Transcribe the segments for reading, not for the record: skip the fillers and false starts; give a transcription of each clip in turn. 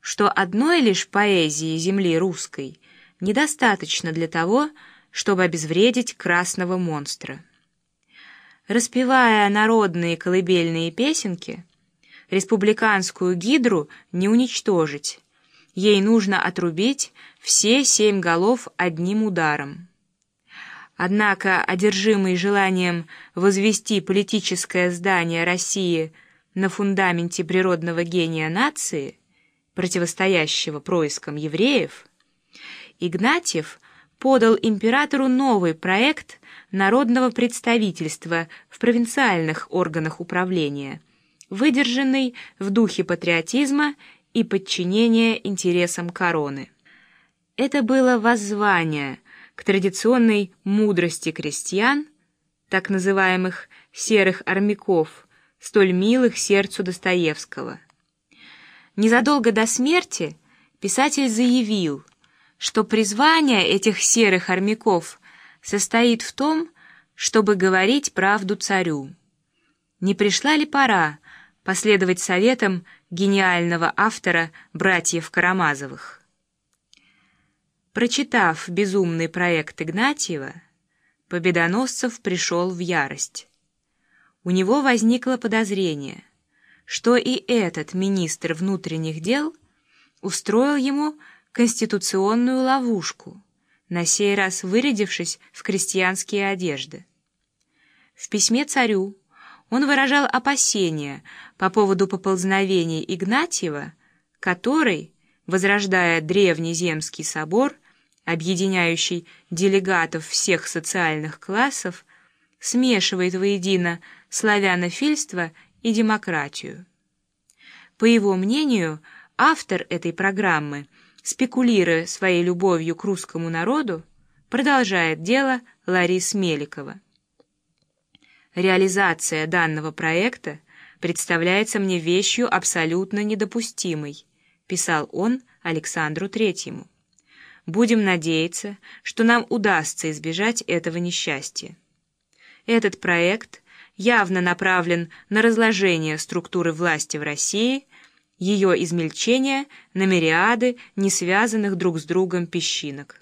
что одной лишь поэзии земли русской недостаточно для того, чтобы обезвредить красного монстра. Распевая народные колыбельные песенки, республиканскую гидру не уничтожить, ей нужно отрубить все 7 голов одним ударом. Однако, одержимый желанием возвести политическое здание России на фундаменте природного гения нации, противостоящего проискам евреев, Игнатьев подал императору новый проект народного представительства в провинциальных органах управления, выдержанный в духе патриотизма и подчинения интересам короны. Это было воззвание к традиционной мудрости крестьян, так называемых серых армяков, столь милых сердцу Достоевского. Незадолго до смерти писатель заявил, что призвание этих серых армяков состоит в том, чтобы говорить правду царю. Не пришла ли пора последовать советам гениального автора братьев Карамазовых? Прочитав безумный проект Игнатьева, Победоносцев пришел в ярость. У него возникло подозрение, что и этот министр внутренних дел устроил ему конституционную ловушку, на сей раз вырядившись в крестьянские одежды. В письме царю он выражал опасения по поводу поползновений Игнатьева, который, возрождая древний земский собор, объединяющий делегатов всех социальных классов, смешивает воедино славянофильство и демократию. По его мнению, автор этой программы, спекулируя своей любовью к русскому народу, продолжает дело Ларис Меликова. Реализация данного проекта представляется мне вещью абсолютно недопустимой, писал он Александру Третьему. Будем надеяться, что нам удастся избежать этого несчастья. Этот проект явно направлен на разложение структуры власти в России, ее измельчение на мириады не связанных друг с другом песчинок.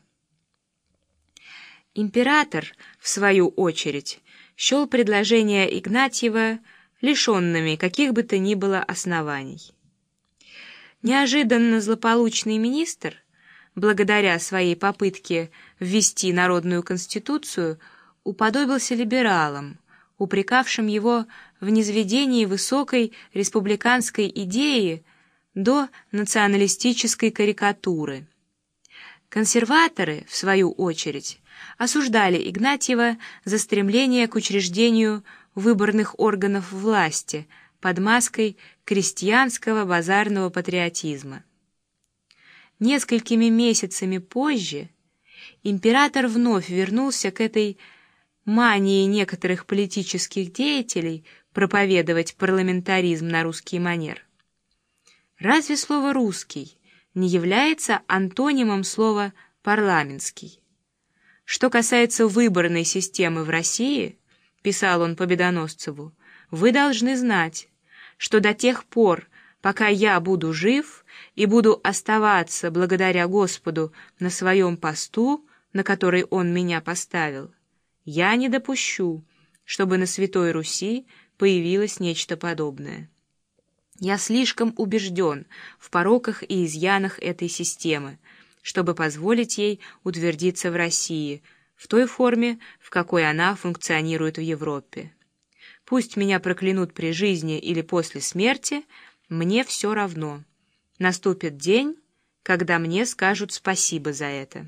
Император, в свою очередь, счел предложения Игнатьева лишенными каких бы то ни было оснований. Неожиданно злополучный министр, благодаря своей попытке ввести народную конституцию, уподобился либералам, упрекавшим его в низведении высокой республиканской идеи до националистической карикатуры. Консерваторы, в свою очередь, осуждали Игнатьева за стремление к учреждению выборных органов власти под маской крестьянского базарного патриотизма. Несколькими месяцами позже император вновь вернулся к этой мании некоторых политических деятелей проповедовать парламентаризм на русский манер. Разве слово «русский» не является антонимом слова «парламентский»? Что касается выборной системы в России, писал он Победоносцеву, вы должны знать, что до тех пор, пока я буду жив и буду оставаться благодаря Господу на своем посту, на который Он меня поставил, я не допущу, чтобы на Святой Руси появилось нечто подобное. Я слишком убежден в пороках и изъянах этой системы, чтобы позволить ей утвердиться в России в той форме, в какой она функционирует в Европе. Пусть меня проклянут при жизни или после смерти, мне все равно. Наступит день, когда мне скажут спасибо за это.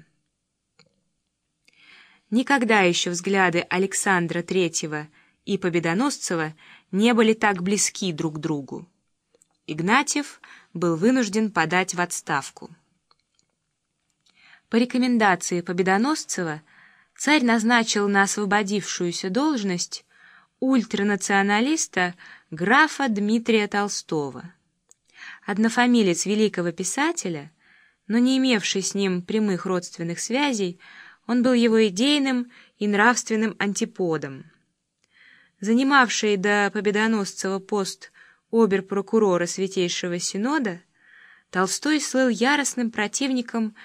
Никогда еще взгляды Александра Третьего и Победоносцева не были так близки друг к другу. Игнатьев был вынужден подать в отставку. По рекомендации Победоносцева царь назначил на освободившуюся должность ультранационалиста графа Дмитрия Толстого. Однофамилец великого писателя, но не имевший с ним прямых родственных связей, он был его идейным и нравственным антиподом. Занимавший до Победоносцева пост обер-прокурора Святейшего Синода, Толстой слыл яростным противником